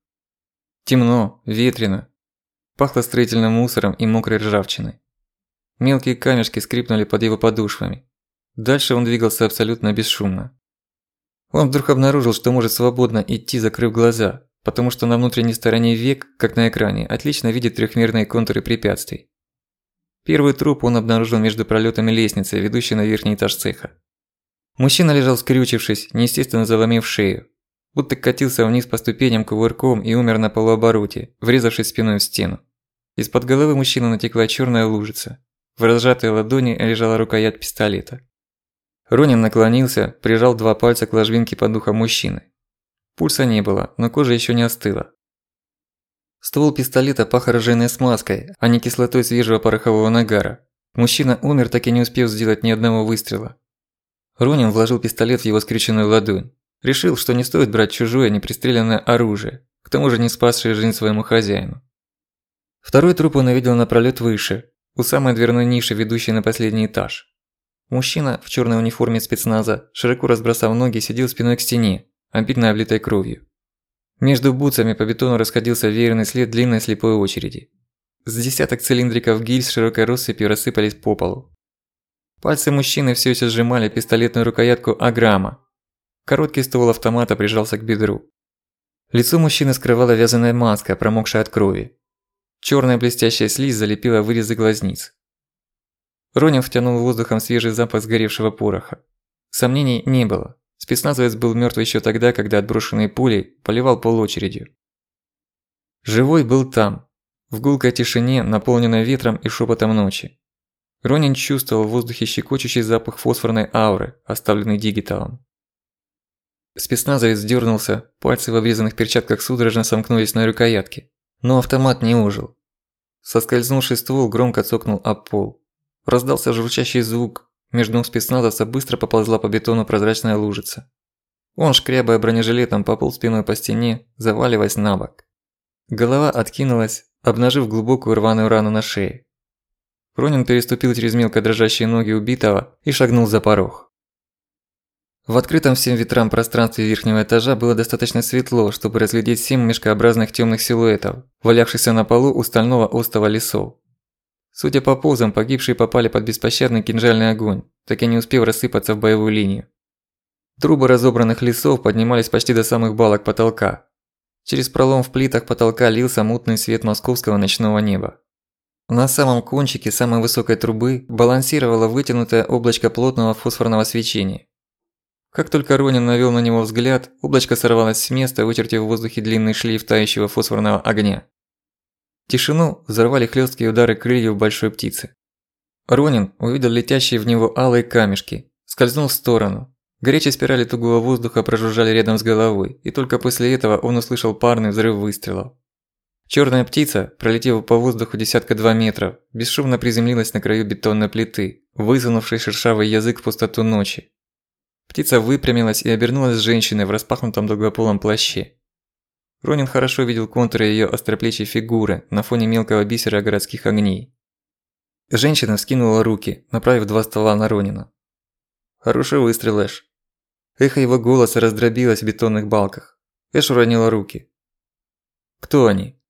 Темно, ветрено. Пахло строительным мусором и мокрой ржавчиной. Мелкие камешки скрипнули под его подошвами. Дальше он двигался абсолютно бесшумно. Он вдруг обнаружил, что может свободно идти, закрыв глаза, потому что на внутренней стороне век, как на экране, отлично видит трёхмерные контуры препятствий. Первый труп он обнаружил между пролётами лестницы, ведущей на верхний этаж цеха. Мужчина лежал скрючившись, неестественно заломив шею, будто катился вниз по ступеням кувырком и умер на полуобороте, врезавшись спиной в стену. Из-под головы мужчины натекла чёрная лужица. В разжатой ладони лежала рукоять пистолета. Ронин наклонился, прижал два пальца к ложбинке под ухом мужчины. Пульса не было, но кожа ещё не остыла. Ствол пистолета пах оружейной смазкой, а не кислотой свежего порохового нагара. Мужчина умер, так и не успев сделать ни одного выстрела. Ронин вложил пистолет в его скрюченную ладонь. Решил, что не стоит брать чужое непристреленное оружие, к тому же не спасшее жизнь своему хозяину. Второй труп он увидел на пролёт выше, у самой дверной ниши, ведущей на последний этаж. Мужчина в чёрной униформе спецназа, широко разбросав ноги, сидел спиной к стене, обильно облитой кровью. Между бутсами по бетону расходился веерный след длинной слепой очереди. С десяток цилиндриков гильз широкой россыпью рассыпались по полу. Пальцы мужчины всё ещё сжимали пистолетную рукоятку Аграма. Короткий ствол автомата прижался к бедру. Лицо мужчины скрывала вязаная маска, промокшая от крови. Чёрная блестящая слизь залепила вырезы глазниц. Ронин втянул воздухом свежий запах сгоревшего пороха. Сомнений не было. Спецназовец был мёртв ещё тогда, когда отброшенной пулей поливал пол очередью. Живой был там, в гулкой тишине, наполненной ветром и шёпотом ночи. Ронин чувствовал в воздухе щекочущий запах фосфорной ауры, оставленный дигиталом. Спецназовец дёрнулся, пальцы в обрезанных перчатках судорожно сомкнулись на рукоятке. Но автомат не ожил. Соскользнувший ствол громко цокнул об пол. Раздался журчащий звук. Между ног спецназовца быстро поползла по бетону прозрачная лужица. Он, шкрябая бронежилетом, пополз спиной по стене, заваливаясь на бок. Голова откинулась, обнажив глубокую рваную рану на шее. Ронин переступил через мелко дрожащие ноги убитого и шагнул за порог. В открытом всем ветрам пространстве верхнего этажа было достаточно светло, чтобы разглядеть семь мешкообразных тёмных силуэтов, валявшихся на полу у стального остова лесов. Судя по позам, погибшие попали под беспощадный кинжальный огонь, так и не успев рассыпаться в боевую линию. Трубы разобранных лесов поднимались почти до самых балок потолка. Через пролом в плитах потолка лился мутный свет московского ночного неба. На самом кончике самой высокой трубы балансировало вытянутое облачко плотного фосфорного свечения. Как только Ронин навёл на него взгляд, облачко сорвалось с места, вычертив в воздухе длинный шлейф тающего фосфорного огня. Тишину взорвали хлёсткие удары крыльев большой птицы. Ронин увидел летящие в него алые камешки, скользнул в сторону. Горячие спирали тугого воздуха прожужжали рядом с головой, и только после этого он услышал парный взрыв выстрелов. Чёрная птица, пролетев по воздуху десятка два метров, бесшумно приземлилась на краю бетонной плиты, высунувшей шершавый язык в пустоту ночи. Птица выпрямилась и обернулась женщиной в распахнутом долгополом плаще. Ронин хорошо видел контуры её остроплечей фигуры на фоне мелкого бисера городских огней. Женщина вскинула руки, направив два ствола на Ронина. «Хороший выстрел, Эш». Эхо его голоса раздробилось в бетонных балках. Эш уронила руки. «Кто они?»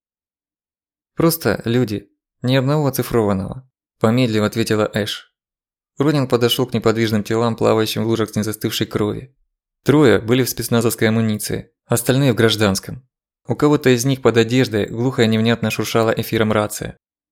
«Просто люди. Ни одного оцифрованного», – помедлив ответила Эш. Ронин подошёл к неподвижным телам, плавающим в лужах незастывшей крови. Трое были в спецназовской амуниции, остальные в гражданском. У кого-то из них под одеждой глухо и невнятно шуршала эфиром рация.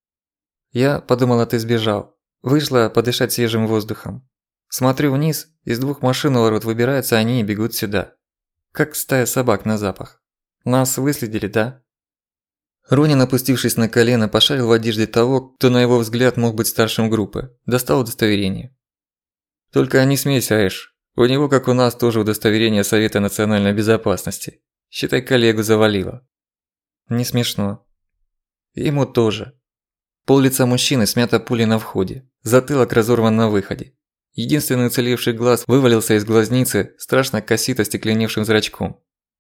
«Я подумала, ты сбежал. Вышла подышать свежим воздухом. Смотрю вниз, из двух машин у ворот выбираются они и бегут сюда. Как стая собак на запах. Нас выследили, да?» Ронин, опустившись на колено, пошарил в одежде того, кто на его взгляд мог быть старшим группы, достал удостоверение. «Только не смейся, Эш. У него, как у нас, тоже удостоверение Совета национальной безопасности. Считай, коллегу завалило». «Не смешно». «Ему тоже». Пол лица мужчины смято пулей на входе, затылок разорван на выходе. Единственный уцелевший глаз вывалился из глазницы страшно косито стекленевшим зрачком.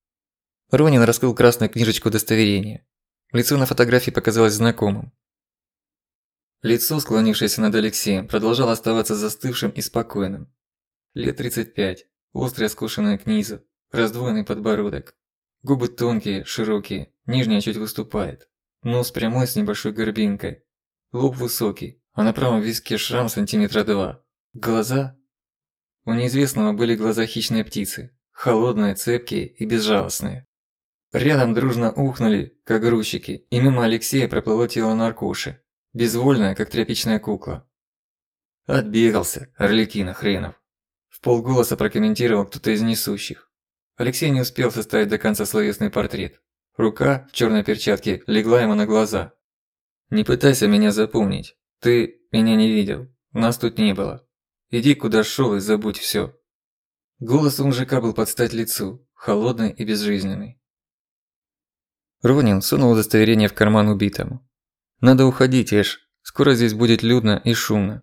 Ронин раскрыл красную книжечку удостоверения. Лицо на фотографии показалось знакомым. Лицо, склонившееся над Алексеем, продолжало оставаться застывшим и спокойным. Лет тридцать пять, острые скошенные к низу, раздвоенный подбородок. Губы тонкие, широкие, нижняя чуть выступает. Нос прямой с небольшой горбинкой. Лоб высокий, а на правом виске шрам сантиметра два. Глаза? У неизвестного были глаза хищной птицы, холодные, цепкие и безжалостные. Рядом дружно ухнули, как грузчики, и мимо Алексея проплыло тело наркоши, безвольное, как тряпичная кукла. «Отбегался, Арлекино хренов!» Вполголоса прокомментировал кто-то из несущих. Алексей не успел составить до конца словесный портрет. Рука в черной перчатке легла ему на глаза. «Не пытайся меня запомнить. Ты меня не видел. Нас тут не было. Иди куда шел и забудь все». Голос у мужика был под стать лицу, холодный и безжизненный. Ронин сунул удостоверение в карман убитому. «Надо уходить, Эш. Скоро здесь будет людно и шумно».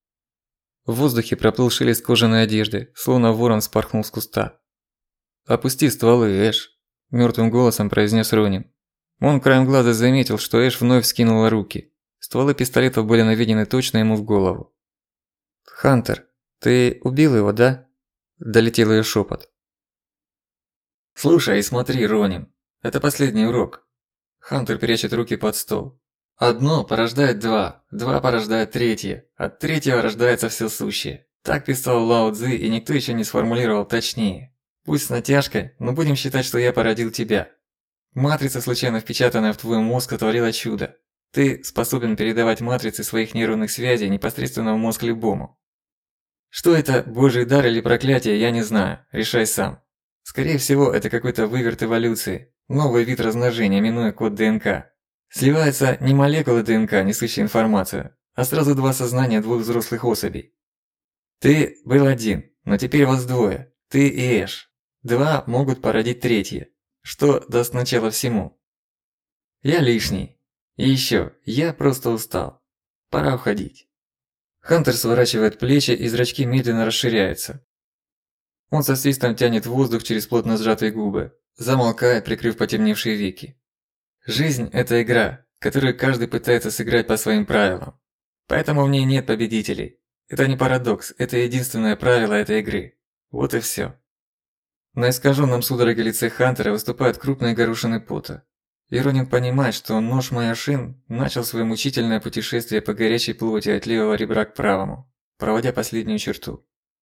В воздухе проплыл шелест кожаной одежды, словно ворон спорхнул с куста. «Опусти стволы, Эш», – мёртвым голосом произнес Ронин. Он краем глаза заметил, что Эш вновь вскинула руки. Стволы пистолетов были наведены точно ему в голову. «Хантер, ты убил его, да?» – долетел её шёпот. «Слушай и смотри, Ронин. Это последний урок». Хантер прячет руки под стол. «Одно порождает два, два порождает третье, от третьего рождается всё сущее». Так писал Лао Цзы, и никто ещё не сформулировал точнее. Пусть с натяжкой, но будем считать, что я породил тебя. Матрица, случайно впечатанная в твой мозг, сотворила чудо. Ты способен передавать матрицы своих нейронных связей непосредственно в мозг любому. Что это, божий дар или проклятие, я не знаю, решай сам. Скорее всего, это какой-то выверт эволюции, новый вид размножения, минуя код ДНК. Сливаются не молекулы ДНК, несущие информацию, а сразу два сознания двух взрослых особей. Ты был один, но теперь вас двое, ты и Эш. Два могут породить третье, что даст начало всему. Я лишний. И ещё, я просто устал. Пора уходить». Хантер сворачивает плечи, и зрачки медленно расширяются. Он со свистом тянет воздух через плотно сжатые губы, замолкает, прикрыв потемневшие веки. Жизнь – это игра, которую каждый пытается сыграть по своим правилам. Поэтому в ней нет победителей. Это не парадокс, это единственное правило этой игры. Вот и всё. На искаженном судорогой лице Хантера выступают крупные горошины пота. И Ронин понимает, что нож Майошин начал свое мучительное путешествие по горячей плоти от левого ребра к правому, проводя последнюю черту.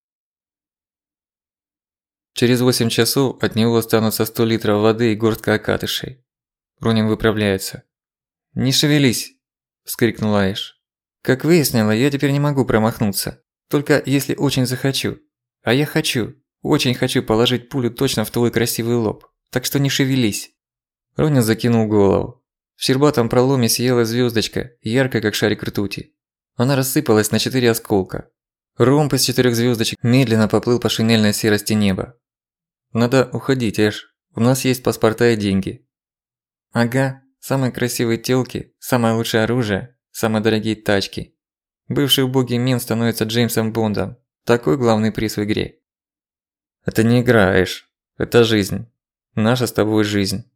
Через восемь часов от него останутся сто литров воды и горстка окатышей. Ронин выправляется. «Не шевелись!» – вскрикнула Эш. «Как выяснила, я теперь не могу промахнуться. Только если очень захочу. А я хочу, очень хочу положить пулю точно в твой красивый лоб. Так что не шевелись!» Ронин закинул голову. В щербатом проломе сияла звёздочка, яркая как шарик ртути. Она рассыпалась на четыре осколка. Ромб из четырёх звёздочек медленно поплыл по шинельной серости неба. «Надо уходить, Эш. У нас есть паспорта и деньги». «Ага, самые красивые тёлки, самое лучшее оружие, самые дорогие тачки. Бывший убогий мент становится Джеймсом Бондом. Такой главный приз в игре». «Это не игра, Эш. Это жизнь. Наша с тобой жизнь».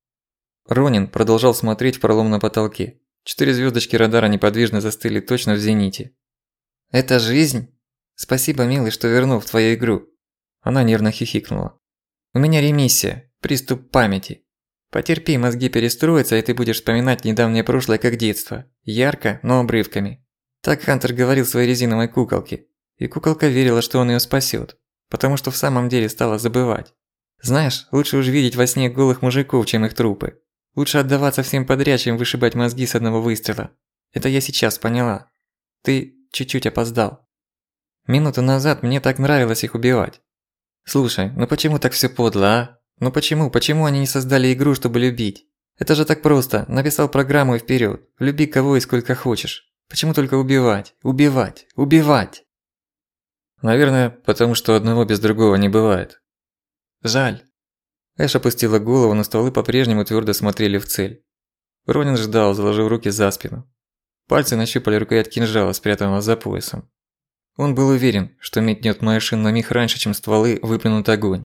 Ронин продолжал смотреть в пролом на потолке. Четыре звёздочки радара неподвижно застыли точно в зените. «Это жизнь? Спасибо, милый, что вернул в твою игру». Она нервно хихикнула. «У меня ремиссия, приступ памяти. Потерпи, мозги перестроятся, и ты будешь вспоминать недавнее прошлое как детство. Ярко, но обрывками». Так Хантер говорил своей резиновой куколке. И куколка верила, что он её спасёт. Потому что в самом деле стала забывать. Знаешь, лучше уж видеть во сне голых мужиков, чем их трупы. Лучше отдаваться всем подряд, чем вышибать мозги с одного выстрела. Это я сейчас поняла. Ты чуть-чуть опоздал. Минуту назад мне так нравилось их убивать. Слушай, ну почему так всё подло, а? Ну почему, почему они не создали игру, чтобы любить? Это же так просто. Написал программу и вперёд. Люби кого и сколько хочешь. Почему только убивать, убивать, убивать? Наверное, потому что одного без другого не бывает. Жаль. Эш опустила голову, но стволы по-прежнему твёрдо смотрели в цель. Ронин ждал, заложив руки за спину. Пальцы нащупали рукоять кинжала, спрятанного за поясом. Он был уверен, что метнёт Майошин на миг раньше, чем стволы выплюнут огонь.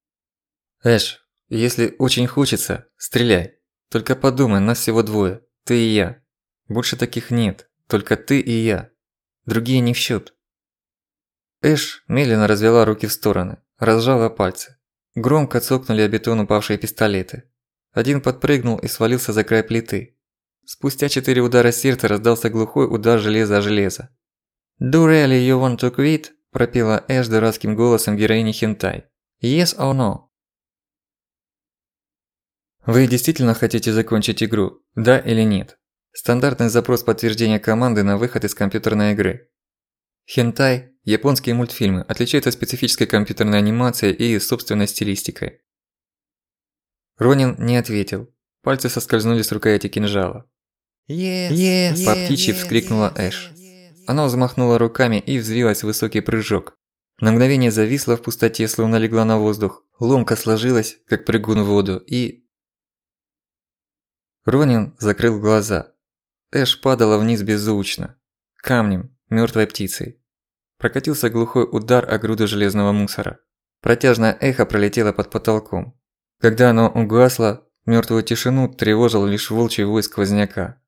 «Эш, если очень хочется, стреляй. Только подумай, нас всего двое, ты и я. Больше таких нет, только ты и я. Другие не в счёт». Эш медленно развела руки в стороны, разжала пальцы. Громко цокнули о бетон упавшие пистолеты. Один подпрыгнул и свалился за край плиты. Спустя четыре удара сердца раздался глухой удар железа о железо. «Do really you want to quit?» – пропела Эш дурацким голосом героини хентай. «Yes or no?» Вы действительно хотите закончить игру? Да или нет? Стандартный запрос подтверждения команды на выход из компьютерной игры. Хентай, японские мультфильмы, отличаются специфической компьютерной анимацией и собственной стилистикой. Ронин не ответил. Пальцы соскользнули с рукояти кинжала. Yes, yes, По птичьи yes, вскрикнула yes, Эш. yes. Она взмахнула руками и взвилась в высокий прыжок. На мгновение зависла в пустоте, словно легла на воздух. Ломка сложилась, как прыгун в воду, и... Ронин закрыл глаза. Эш падала вниз беззвучно. Камнем, мёртвой птицей. Прокатился глухой удар о груду железного мусора. Протяжное эхо пролетело под потолком. Когда оно угасло, мёртвую тишину тревожил лишь волчий вой сквозняка.